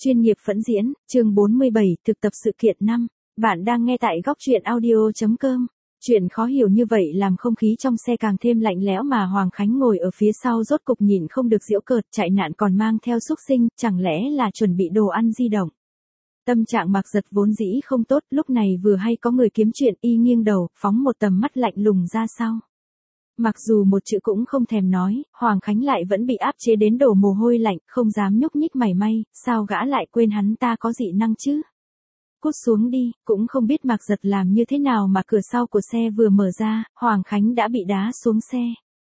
Chuyên nghiệp phẫn diễn, chương 47, thực tập sự kiện 5. Bạn đang nghe tại góc truyện audio.com. Chuyện khó hiểu như vậy làm không khí trong xe càng thêm lạnh lẽo mà Hoàng Khánh ngồi ở phía sau rốt cục nhịn không được giễu cợt, chạy nạn còn mang theo xúc sinh, chẳng lẽ là chuẩn bị đồ ăn di động. Tâm trạng Mạc Giật vốn dĩ không tốt, lúc này vừa hay có người kiếm chuyện, y nghiêng đầu, phóng một tầm mắt lạnh lùng ra sau. Mặc dù một chữ cũng không thèm nói, Hoàng Khánh lại vẫn bị áp chế đến đổ mồ hôi lạnh, không dám nhúc nhích mảy may, sao gã lại quên hắn ta có dị năng chứ? Cút xuống đi, cũng không biết Mạc Giật làm như thế nào mà cửa sau của xe vừa mở ra, Hoàng Khánh đã bị đá xuống xe.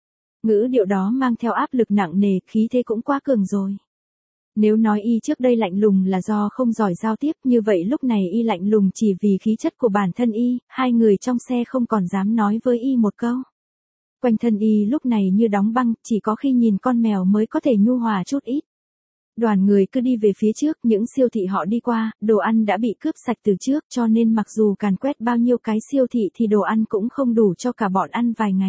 Ngữ điệu đó mang theo áp lực nặng nề, khí thế cũng quá cường rồi. Nếu nói y trước đây lạnh lùng là do không giỏi giao tiếp, như vậy lúc này y lạnh lùng chỉ vì khí chất của bản thân y, hai người trong xe không còn dám nói với y một câu. Quanh thân y lúc này như đóng băng, chỉ có khi nhìn con mèo mới có thể nhu hòa chút ít. Đoàn người cứ đi về phía trước, những siêu thị họ đi qua, đồ ăn đã bị cướp sạch từ trước, cho nên mặc dù càn quét bao nhiêu cái siêu thị thì đồ ăn cũng không đủ cho cả bọn ăn vài ngày.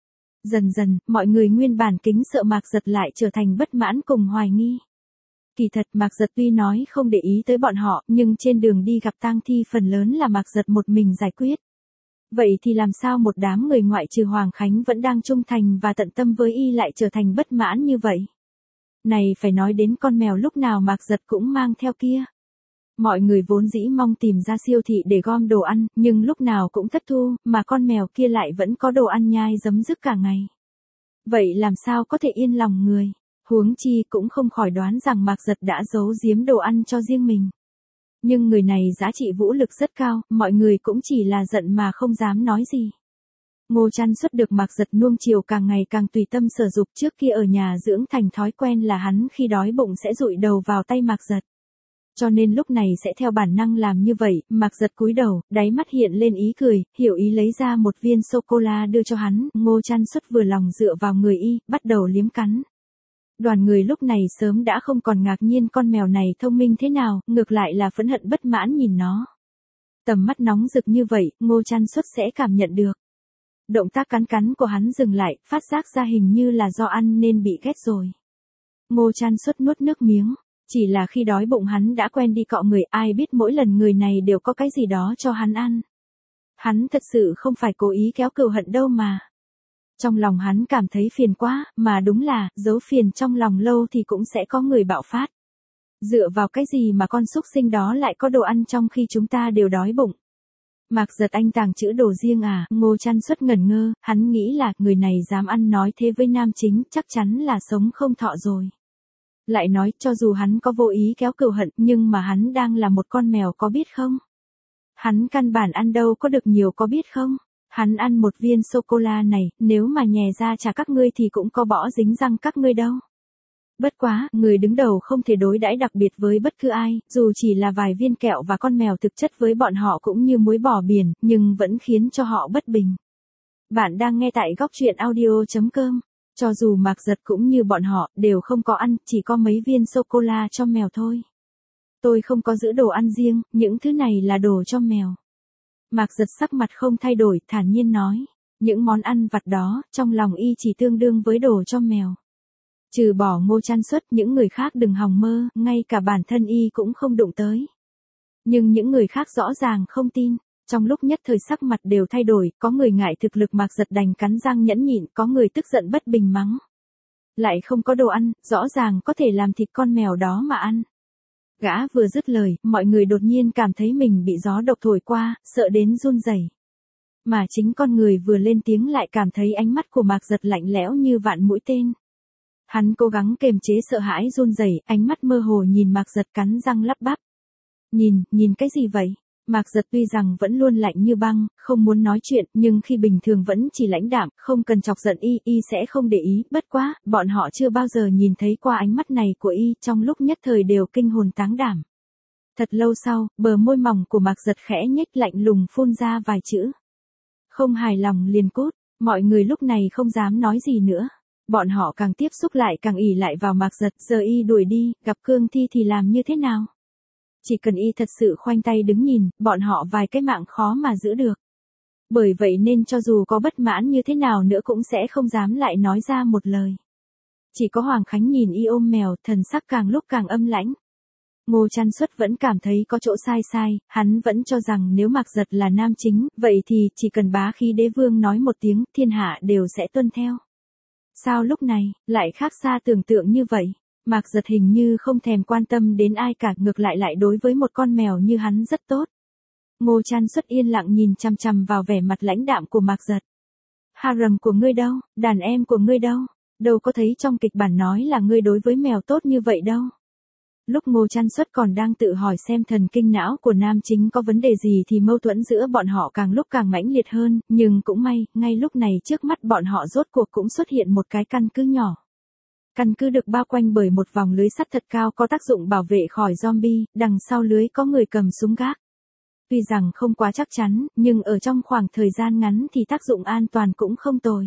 Dần dần, mọi người nguyên bản kính sợ Mạc Giật lại trở thành bất mãn cùng hoài nghi. Kỳ thật Mạc Giật tuy nói không để ý tới bọn họ, nhưng trên đường đi gặp tang thi phần lớn là Mạc Giật một mình giải quyết. Vậy thì làm sao một đám người ngoại trừ Hoàng Khánh vẫn đang trung thành và tận tâm với y lại trở thành bất mãn như vậy? Này phải nói đến con mèo lúc nào Mạc Giật cũng mang theo kia. Mọi người vốn dĩ mong tìm ra siêu thị để gom đồ ăn, nhưng lúc nào cũng thất thu, mà con mèo kia lại vẫn có đồ ăn nhai giấm dứt cả ngày. Vậy làm sao có thể yên lòng người? Huống chi cũng không khỏi đoán rằng Mạc Giật đã giấu giếm đồ ăn cho riêng mình. Nhưng người này giá trị vũ lực rất cao, mọi người cũng chỉ là giận mà không dám nói gì. Ngô Trăn Xuất được Mạc Giật nuông chiều càng ngày càng tùy tâm sở dục, trước kia ở nhà dưỡng thành thói quen là hắn khi đói bụng sẽ dụi đầu vào tay Mạc Giật. Cho nên lúc này sẽ theo bản năng làm như vậy, Mạc Giật cúi đầu, đáy mắt hiện lên ý cười, hiểu ý lấy ra một viên sô-cô-la đưa cho hắn, Ngô Trăn Xuất vừa lòng dựa vào người y, bắt đầu liếm cắn. Đoàn người lúc này sớm đã không còn ngạc nhiên con mèo này thông minh thế nào, ngược lại là phẫn hận bất mãn nhìn nó. Tầm mắt nóng rực như vậy, Ngô Trăn Xuất sẽ cảm nhận được. Động tác cắn của hắn dừng lại, phát giác ra hình như là do ăn nên bị ghét rồi. Ngô Trăn Xuất nuốt nước miếng, chỉ là khi đói bụng hắn đã quen đi cọ người, ai biết mỗi lần người này đều có cái gì đó cho hắn ăn. Hắn thật sự không phải cố ý kéo cừu hận đâu mà. Trong lòng hắn cảm thấy phiền quá, mà đúng là, giấu phiền trong lòng lâu thì cũng sẽ có người bạo phát. Dựa vào cái gì mà con súc sinh đó lại có đồ ăn trong khi chúng ta đều đói bụng? Mạc Giật anh tàng trữ đồ riêng à? Ngô Trăn Xuất ngẩn ngơ, hắn nghĩ là người này dám ăn nói thế với nam chính, chắc chắn là sống không thọ rồi. Lại nói, cho dù hắn có vô ý kéo cừu hận, nhưng mà hắn đang là một con mèo có biết không? Hắn căn bản ăn đâu có được nhiều có biết không? Hắn ăn một viên sô-cô-la này, nếu mà nhè ra trả các ngươi thì cũng có bỏ dính răng các ngươi đâu. Bất quá, người đứng đầu không thể đối đãi đặc biệt với bất cứ ai, dù chỉ là vài viên kẹo và con mèo thực chất với bọn họ cũng như muối bỏ biển, nhưng vẫn khiến cho họ bất bình. Bạn đang nghe tại góc truyện audio.com. Cho dù Mạc Giật cũng như bọn họ, đều không có ăn, chỉ có mấy viên sô-cô-la cho mèo thôi. Tôi không có giữ đồ ăn riêng, những thứ này là đồ cho mèo. Mạc Giật sắc mặt không thay đổi, thản nhiên nói. Những món ăn vặt đó, trong lòng y chỉ tương đương với đồ cho mèo. Trừ bỏ Ngô Trăn Xuất, những người khác đừng hòng mơ, ngay cả bản thân y cũng không đụng tới. Nhưng những người khác rõ ràng không tin. Trong lúc nhất thời sắc mặt đều thay đổi, có người ngại thực lực Mạc Giật đành cắn răng nhẫn nhịn, có người tức giận bất bình mắng. Lại không có đồ ăn, rõ ràng có thể làm thịt con mèo đó mà ăn. Gã vừa dứt lời, mọi người đột nhiên cảm thấy mình bị gió độc thổi qua, sợ đến run rẩy. Mà chính con người vừa lên tiếng lại cảm thấy ánh mắt của Mạc Giật lạnh lẽo như vạn mũi tên. Hắn cố gắng kềm chế sợ hãi run rẩy, ánh mắt mơ hồ nhìn Mạc Giật cắn răng lắp bắp. Nhìn cái gì vậy? Mạc Giật tuy rằng vẫn luôn lạnh như băng, không muốn nói chuyện, nhưng khi bình thường vẫn chỉ lãnh đạm, không cần chọc giận y sẽ không để ý, bất quá, bọn họ chưa bao giờ nhìn thấy qua ánh mắt này của y, trong lúc nhất thời đều kinh hồn táng đảm. Thật lâu sau, bờ môi mỏng của Mạc Giật khẽ nhếch lạnh lùng phun ra vài chữ. Không hài lòng liền cút, mọi người lúc này không dám nói gì nữa. Bọn họ càng tiếp xúc lại càng ỷ lại vào Mạc Giật, giờ y đuổi đi, gặp cương thi thì làm như thế nào? Chỉ cần y thật sự khoanh tay đứng nhìn, bọn họ vài cái mạng khó mà giữ được. Bởi vậy nên cho dù có bất mãn như thế nào nữa cũng sẽ không dám lại nói ra một lời. Chỉ có Hoàng Khánh nhìn y ôm mèo, thần sắc càng lúc càng âm lãnh. Ngô Trăn Xuất vẫn cảm thấy có chỗ sai, hắn vẫn cho rằng nếu Mạc Giật là nam chính, vậy thì chỉ cần bá khí đế vương nói một tiếng, thiên hạ đều sẽ tuân theo. Sao lúc này, lại khác xa tưởng tượng như vậy? Mạc Giật hình như không thèm quan tâm đến ai cả, ngược lại đối với một con mèo như hắn rất tốt. Ngô Trăn Xuất yên lặng nhìn chằm chằm vào vẻ mặt lãnh đạm của Mạc Giật. Harem của ngươi đâu, đàn em của ngươi đâu, đâu có thấy trong kịch bản nói là ngươi đối với mèo tốt như vậy đâu. Lúc Ngô Trăn Xuất còn đang tự hỏi xem thần kinh não của nam chính có vấn đề gì thì mâu thuẫn giữa bọn họ càng lúc càng mãnh liệt hơn, nhưng cũng may, ngay lúc này trước mắt bọn họ rốt cuộc cũng xuất hiện một cái căn cứ nhỏ. Căn cứ được bao quanh bởi một vòng lưới sắt thật cao có tác dụng bảo vệ khỏi zombie, đằng sau lưới có người cầm súng gác. Tuy rằng không quá chắc chắn, nhưng ở trong khoảng thời gian ngắn thì tác dụng an toàn cũng không tồi.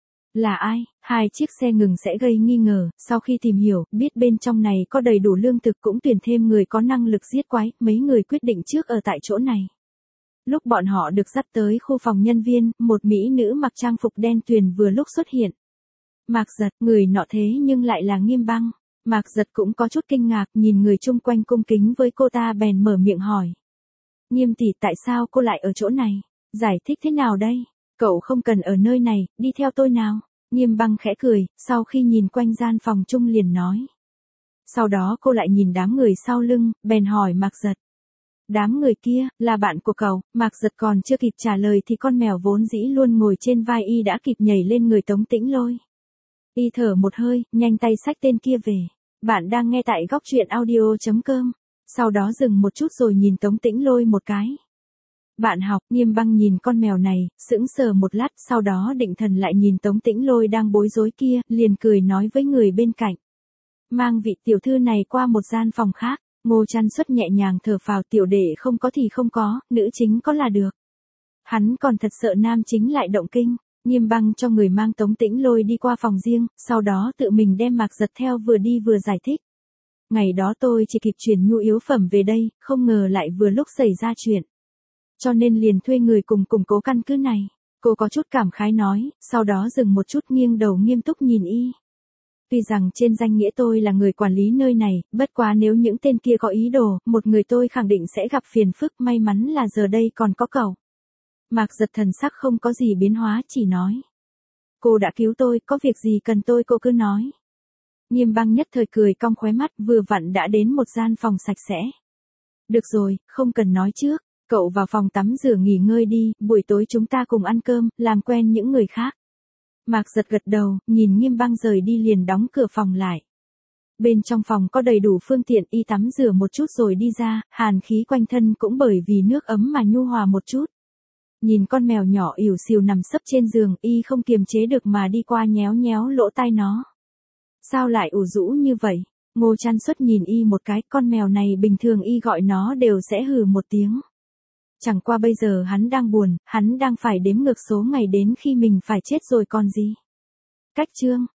Là ai? Hai chiếc xe ngừng sẽ gây nghi ngờ, sau khi tìm hiểu, biết bên trong này có đầy đủ lương thực cũng tuyển thêm người có năng lực giết quái, mấy người quyết định trước ở tại chỗ này. Lúc bọn họ được dắt tới khu phòng nhân viên, một mỹ nữ mặc trang phục đen tuyền vừa lúc xuất hiện. Mạc Giật, người nọ thế nhưng lại là Nghiêm Băng. Mạc Giật cũng có chút kinh ngạc, nhìn người chung quanh cung kính với cô ta bèn mở miệng hỏi. Nghiêm tỷ, tại sao cô lại ở chỗ này? Giải thích thế nào đây? Cậu không cần ở nơi này, đi theo tôi nào. Nghiêm Băng khẽ cười, sau khi nhìn quanh gian phòng chung liền nói. Sau đó cô lại nhìn đám người sau lưng, bèn hỏi Mạc Giật. Đám người kia, là bạn của cậu. Mạc Giật còn chưa kịp trả lời thì con mèo vốn dĩ luôn ngồi trên vai y đã kịp nhảy lên người Tống Tĩnh Lôi. Y thở một hơi, nhanh tay xách tên kia về. Bạn đang nghe tại góc truyện audio.com. Sau đó dừng một chút rồi nhìn Tống Tĩnh Lôi một cái. Bạn học, Nghiêm Băng nhìn con mèo này, sững sờ một lát, sau đó định thần lại nhìn Tống Tĩnh Lôi đang bối rối kia, liền cười nói với người bên cạnh. Mang vị tiểu thư này qua một gian phòng khác. Ngô Trăn Xuất nhẹ nhàng thở phào, tiểu đệ không có thì không có, nữ chính có là được. Hắn còn thật sợ nam chính lại động kinh. Nghiêm Băng cho người mang Tống Tĩnh Lôi đi qua phòng riêng, sau đó tự mình đem Mạc Giật theo, vừa đi vừa giải thích. Ngày đó tôi chỉ kịp chuyển nhu yếu phẩm về đây, không ngờ lại vừa lúc xảy ra chuyện. Cho nên liền thuê người cùng củng cố căn cứ này. Cô có chút cảm khái nói, sau đó dừng một chút nghiêng đầu nghiêm túc nhìn y. Tuy rằng trên danh nghĩa tôi là người quản lý nơi này, bất quá nếu những tên kia có ý đồ, một người tôi khẳng định sẽ gặp phiền phức, may mắn là giờ đây còn có cậu. Mạc Giật thần sắc không có gì biến hóa, chỉ nói. Cô đã cứu tôi, có việc gì cần tôi cô cứ nói. Nghiêm Băng nhất thời cười cong khóe mắt, vừa vặn đã đến một gian phòng sạch sẽ. Được rồi, không cần nói trước, cậu vào phòng tắm rửa nghỉ ngơi đi, buổi tối chúng ta cùng ăn cơm, làm quen những người khác. Mạc Giật gật đầu, nhìn Nghiêm Băng rời đi liền đóng cửa phòng lại. Bên trong phòng có đầy đủ phương tiện, y tắm rửa một chút rồi đi ra, hàn khí quanh thân cũng bởi vì nước ấm mà nhu hòa một chút. Nhìn con mèo nhỏ ỉu xìu nằm sấp trên giường, y không kiềm chế được mà đi qua nhéo nhéo lỗ tai nó. Sao lại ủ rũ như vậy? Ngô Trăn Xuất nhìn y một cái, con mèo này bình thường y gọi nó đều sẽ hừ một tiếng. Chẳng qua bây giờ hắn đang buồn, hắn đang phải đếm ngược số ngày đến khi mình phải chết rồi còn gì. Cách chương